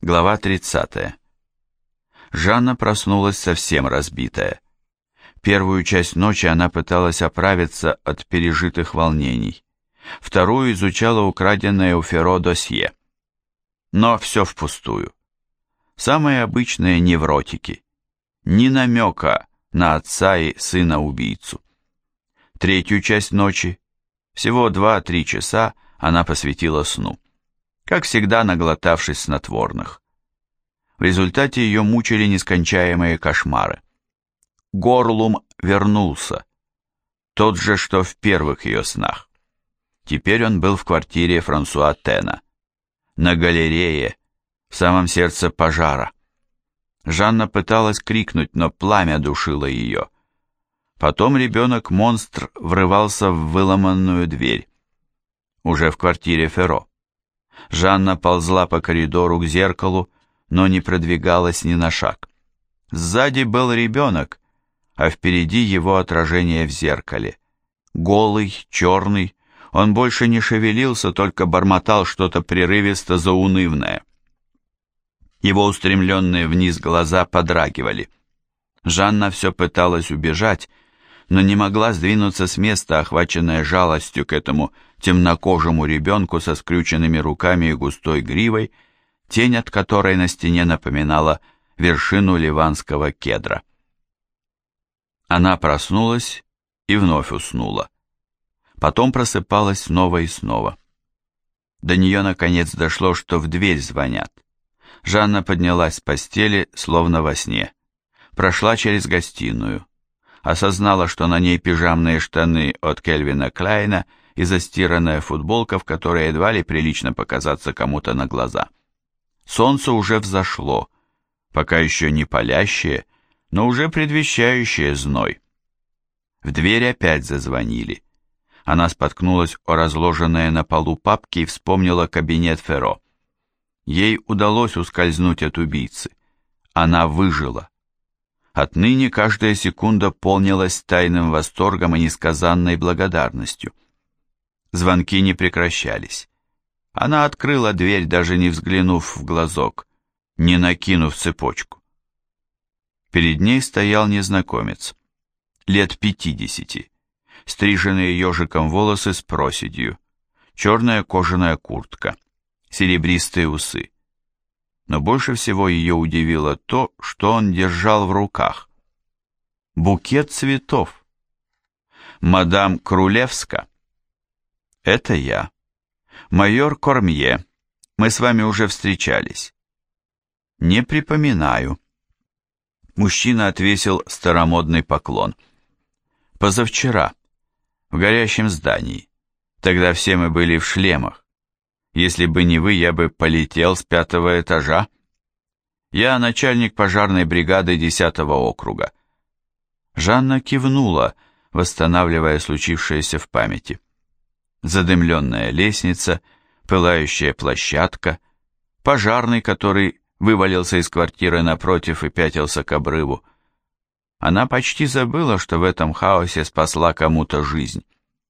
Глава 30. Жанна проснулась совсем разбитая. Первую часть ночи она пыталась оправиться от пережитых волнений. Вторую изучала украденное у Ферро досье. Но все впустую. Самые обычные невротики. Ни намека на отца и сына-убийцу. Третью часть ночи, всего 2-3 часа, она посвятила сну. Как всегда, наглотавшись снотворных. В результате ее мучили нескончаемые кошмары. Горлум вернулся, тот же, что в первых ее снах. Теперь он был в квартире Франсуа Тена, на галерее, в самом сердце пожара. Жанна пыталась крикнуть, но пламя душило ее. Потом ребенок-монстр врывался в выломанную дверь. Уже в квартире Ферро. Жанна ползла по коридору к зеркалу, но не продвигалась ни на шаг. Сзади был ребенок, а впереди его отражение в зеркале. Голый, черный, он больше не шевелился, только бормотал что-то прерывисто заунывное. Его устремленные вниз глаза подрагивали. Жанна все пыталась убежать, но не могла сдвинуться с места, охваченная жалостью к этому темнокожему ребенку со скрюченными руками и густой гривой, тень от которой на стене напоминала вершину ливанского кедра. Она проснулась и вновь уснула. Потом просыпалась снова и снова. До нее наконец дошло, что в дверь звонят. Жанна поднялась с постели, словно во сне. Прошла через гостиную. Осознала, что на ней пижамные штаны от Кельвина Кляйна и застиранная футболка, в которой едва ли прилично показаться кому-то на глаза. Солнце уже взошло, пока еще не палящее, но уже предвещающее зной. В дверь опять зазвонили. Она споткнулась о разложенные на полу папки и вспомнила кабинет Ферро. Ей удалось ускользнуть от убийцы. Она выжила. Отныне каждая секунда полнилась тайным восторгом и несказанной благодарностью. Звонки не прекращались. Она открыла дверь, даже не взглянув в глазок, не накинув цепочку. Перед ней стоял незнакомец, лет 50, стриженные ежиком волосы с проседью, черная кожаная куртка, серебристые усы. Но больше всего ее удивило то, что он держал в руках. Букет цветов. «Мадам Крулевска». «Это я. Майор Кормье. Мы с вами уже встречались». «Не припоминаю». Мужчина отвесил старомодный поклон. «Позавчера, в горящем здании. Тогда все мы были в шлемах. Если бы не вы, я бы полетел с 5-го этажа. Я начальник пожарной бригады 10-го округа». Жанна кивнула, восстанавливая случившееся в памяти. Задымленная лестница, пылающая площадка, пожарный, который вывалился из квартиры напротив и пятился к обрыву. Она почти забыла, что в этом хаосе спасла кому-то жизнь.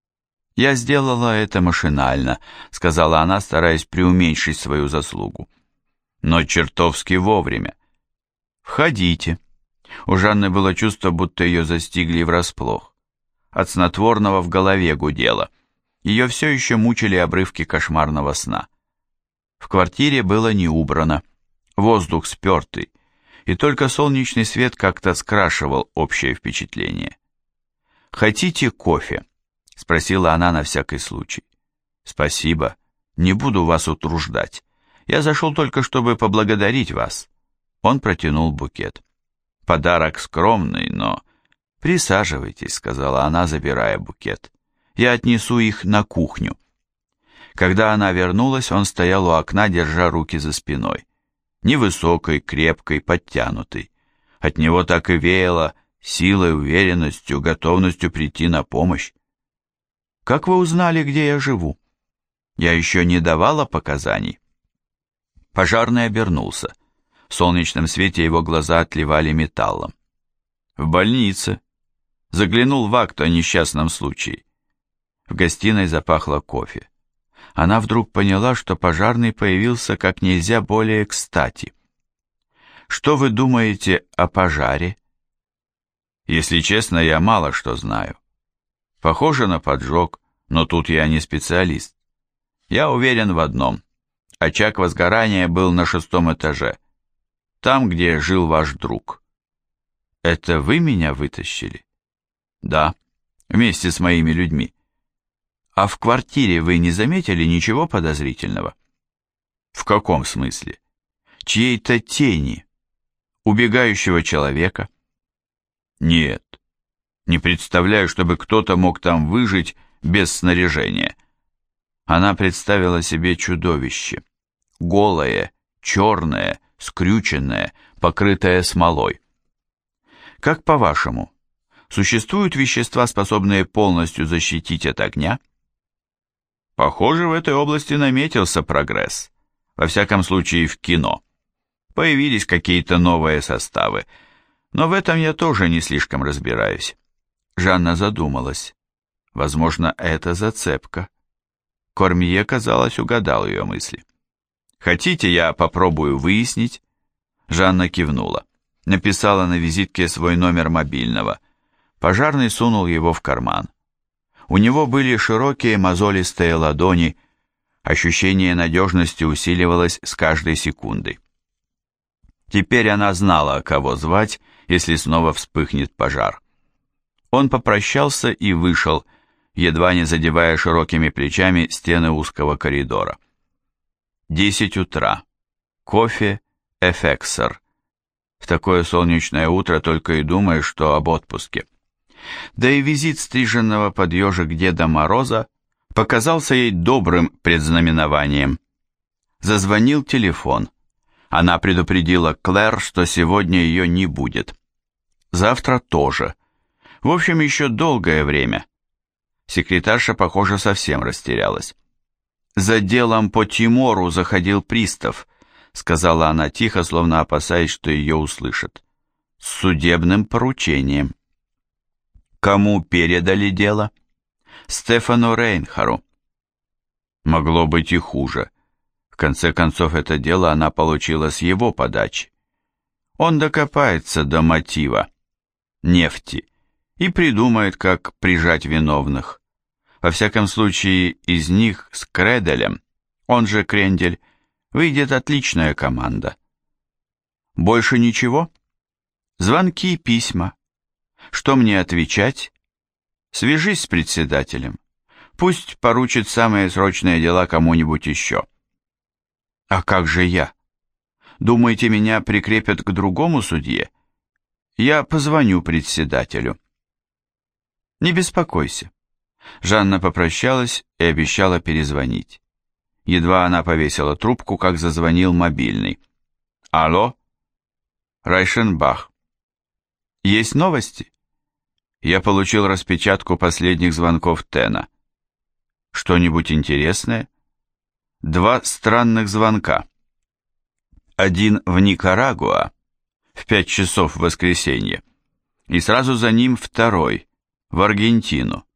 «Я сделала это машинально», — сказала она, стараясь преуменьшить свою заслугу. «Но чертовски вовремя». «Входите». У Жанны было чувство, будто ее застигли врасплох. От снотворного в голове гудело. Ее все еще мучили обрывки кошмарного сна. В квартире было не убрано, воздух спертый, и только солнечный свет как-то скрашивал общее впечатление. «Хотите кофе?» — спросила она на всякий случай. «Спасибо, не буду вас утруждать. Я зашел только, чтобы поблагодарить вас». Он протянул букет. «Подарок скромный, но...» «Присаживайтесь», — сказала она, забирая букет. «Я отнесу их на кухню». Когда она вернулась, он стоял у окна, держа руки за спиной. Невысокий, крепкий, подтянутый. От него так и веяло силой, уверенностью, готовностью прийти на помощь. «Как вы узнали, где я живу?» «Я еще не давала показаний». Пожарный обернулся. В солнечном свете его глаза отливали металлом. «В больнице. Заглянул в акт о несчастном случае». В гостиной запахло кофе. она вдруг поняла, что пожарный появился как нельзя более кстати. «Что вы думаете о пожаре?» «Если честно, я мало что знаю. Похоже на поджог, но тут я не специалист. Я уверен в одном. Очаг возгорания был на 6-м этаже, там, где жил ваш друг». «Это вы меня вытащили?» «Да, вместе с моими людьми». «А в квартире вы не заметили ничего подозрительного?» «В каком смысле?» «Чьей-то тени? Убегающего человека?» «Нет, не представляю, чтобы кто-то мог там выжить без снаряжения». Она представила себе чудовище. Голое, черное, скрюченное, покрытое смолой. «Как по-вашему, существуют вещества, способные полностью защитить от огня?» «Похоже, в этой области наметился прогресс. Во всяком случае, в кино. Появились какие-то новые составы, но в этом я тоже не слишком разбираюсь». Жанна задумалась. Возможно, это зацепка. Кормье, казалось, угадал ее мысли. «Хотите, я попробую выяснить?» Жанна кивнула. Написала на визитке свой номер мобильного. Пожарный сунул его в карман. У него были широкие мозолистые ладони. Ощущение надежности усиливалось с каждой секундой. Теперь она знала, кого звать, если снова вспыхнет пожар. Он попрощался и вышел, едва не задевая широкими плечами стены узкого коридора. 10 утра. Кофе, эфексор. В такое солнечное утро только и думаешь, что об отпуске. Да и визит стриженного под ежик Деда Мороза показался ей добрым предзнаменованием. Зазвонил телефон. Она предупредила Клэр, что сегодня ее не будет. Завтра тоже. В общем, еще долгое время. Секретарша, похоже, совсем растерялась. «За делом по Тимору заходил пристав», — сказала она тихо, словно опасаясь, что ее услышат. «С судебным поручением». «Кому передали дело?» «Стефану Рейнхару». Могло быть и хуже. В конце концов, это дело она получила с его подачи. Он докопается до мотива нефти и придумает, как прижать виновных. Во всяком случае, из них с Кределем, он же Крендель, выйдет отличная команда. Больше ничего? Звонки, письма. Что мне отвечать? Свяжись с председателем. Пусть поручит самые срочные дела кому-нибудь еще. А как же я? Думаете, меня прикрепят к другому судье? Я позвоню председателю. Не беспокойся. Жанна попрощалась и обещала перезвонить. Едва она повесила трубку, как зазвонил мобильный. Алло? Райшенбах. Есть новости? Я получил распечатку последних звонков Тена. Что-нибудь интересное? 2 странных звонка. Один в Никарагуа в 5 часов в воскресенье, и сразу за ним второй в Аргентину.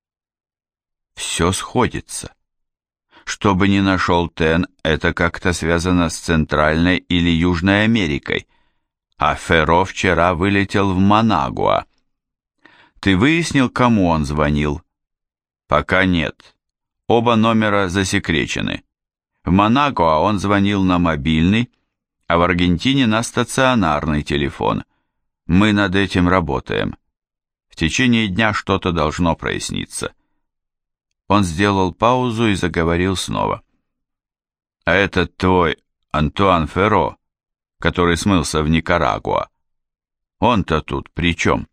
Все сходится. Что бы ни нашел Тен, это как-то связано с Центральной или Южной Америкой, а Ферро вчера вылетел в Манагуа. Ты выяснил, кому он звонил? Пока нет. Оба номера засекречены. В Манагуа он звонил на мобильный, а в Аргентине на стационарный телефон. Мы над этим работаем. В течение дня что-то должно проясниться. Он сделал паузу и заговорил снова. А этот твой Антуан Ферро, который смылся в Никарагуа, он-то тут при чем?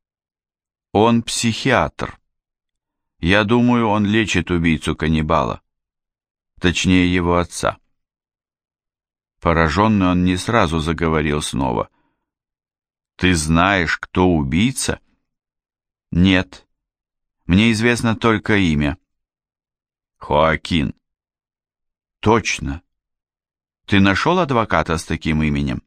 Он психиатр. Я думаю, он лечит убийцу-каннибала. Точнее, его отца. Пораженный, он не сразу заговорил снова. «Ты знаешь, кто убийца?» «Нет. Мне известно только имя». «Хоакин». «Точно. Ты нашел адвоката с таким именем?»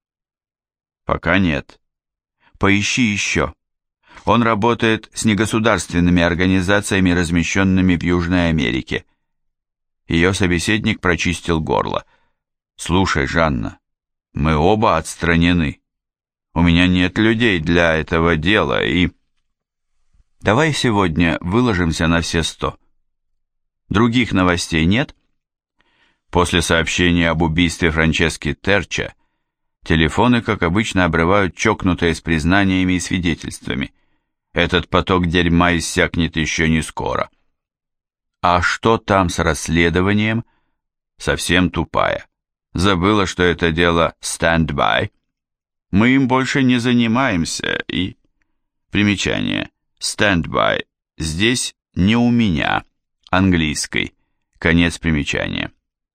«Пока нет. Поищи еще. Он работает с негосударственными организациями, размещенными в Южной Америке. Ее собеседник прочистил горло. «Слушай, Жанна, мы оба отстранены. У меня нет людей для этого дела, и... Давай сегодня выложимся на все 100. Других новостей нет?» После сообщения об убийстве Франчески Терча телефоны, как обычно, обрывают чокнутые с признаниями и свидетельствами. Этот поток дерьма иссякнет еще не скоро. А что там с расследованием? Совсем тупая. Забыла, что это дело stand-by. Мы им больше не занимаемся, и... Примечание. Stand-by. Здесь не у меня. Английской. Конец примечания.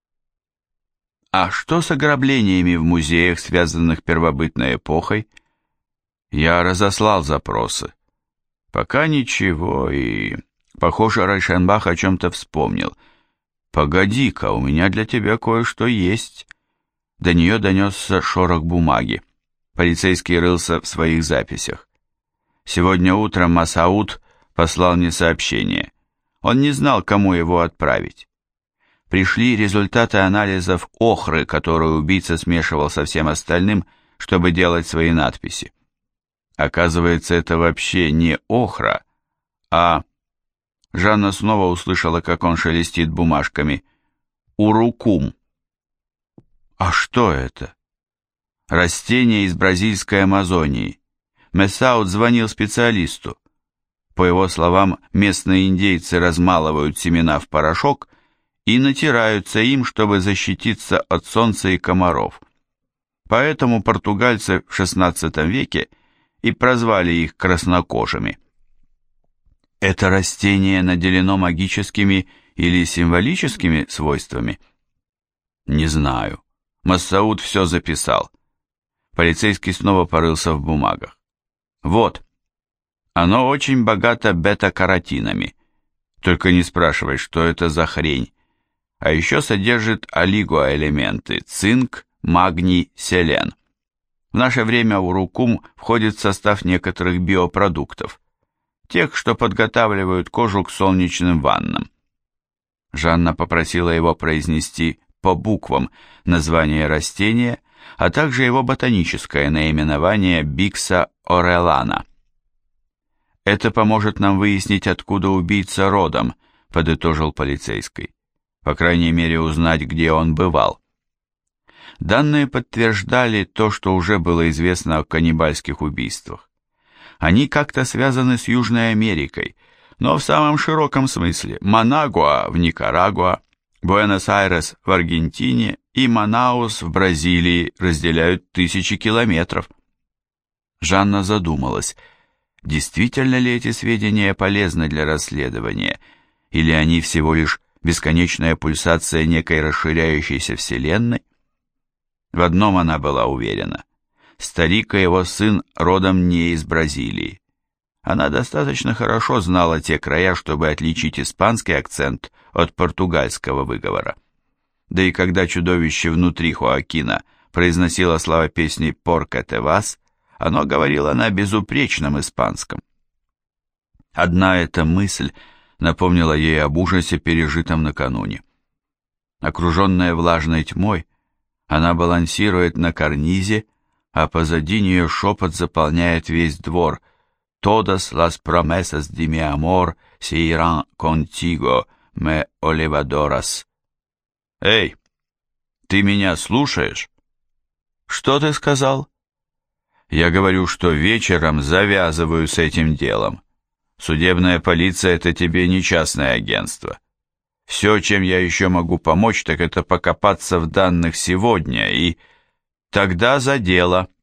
А что с ограблениями в музеях, связанных первобытной эпохой? Я разослал запросы. Пока ничего, и... Похоже, Райшенбах о чем-то вспомнил. «Погоди-ка, у меня для тебя кое-что есть». До нее донесся шорох бумаги. Полицейский рылся в своих записях. Сегодня утром Масауд послал мне сообщение. Он не знал, кому его отправить. Пришли результаты анализов охры, которую убийца смешивал со всем остальным, чтобы делать свои надписи. Оказывается, это вообще не охра, а... Жанна снова услышала, как он шелестит бумажками. Урукум. А что это? Растение из бразильской Амазонии. Месаут звонил специалисту. По его словам, местные индейцы размалывают семена в порошок и натираются им, чтобы защититься от солнца и комаров. Поэтому португальцы в XVI веке и прозвали их краснокожими. Это растение наделено магическими или символическими свойствами? Не знаю. Масауд все записал. Полицейский снова порылся в бумагах. Вот. Оно очень богато бета-каротинами. Только не спрашивай, что это за хрень. А еще содержит олигоэлементы: цинк, магний, селен. В наше время урукум входит в состав некоторых биопродуктов. Тех, что подготавливают кожу к солнечным ваннам. Жанна попросила его произнести по буквам название растения, а также его ботаническое наименование Бикса орелана. «Это поможет нам выяснить, откуда убийца родом», — подытожил полицейский. «По крайней мере, узнать, где он бывал». Данные подтверждали то, что уже было известно о каннибальских убийствах. Они как-то связаны с Южной Америкой, но в самом широком смысле. Манагуа в Никарагуа, Буэнос-Айрес в Аргентине и Манаус в Бразилии разделяют тысячи километров. Жанна задумалась, действительно ли эти сведения полезны для расследования, или они всего лишь бесконечная пульсация некой расширяющейся вселенной? В одном она была уверена. Старик и его сын родом не из Бразилии. Она достаточно хорошо знала те края, чтобы отличить испанский акцент от португальского выговора. Да и когда чудовище внутри Хоакина произносило слова песни «Порка те вас», оно говорило на безупречном испанском. Одна эта мысль напомнила ей об ужасе, пережитом накануне. Окруженная влажной тьмой, она балансирует на карнизе, а позади нее шепот заполняет весь двор. «Todas las promesas de mi amor se irán contigo, me olivadoras». «Эй, ты меня слушаешь?» «Что ты сказал?» «Я говорю, что вечером завязываю с этим делом. Судебная полиция — это тебе не частное агентство. Все, чем я еще могу помочь, так это покопаться в данных сегодня и... Тогда за дело».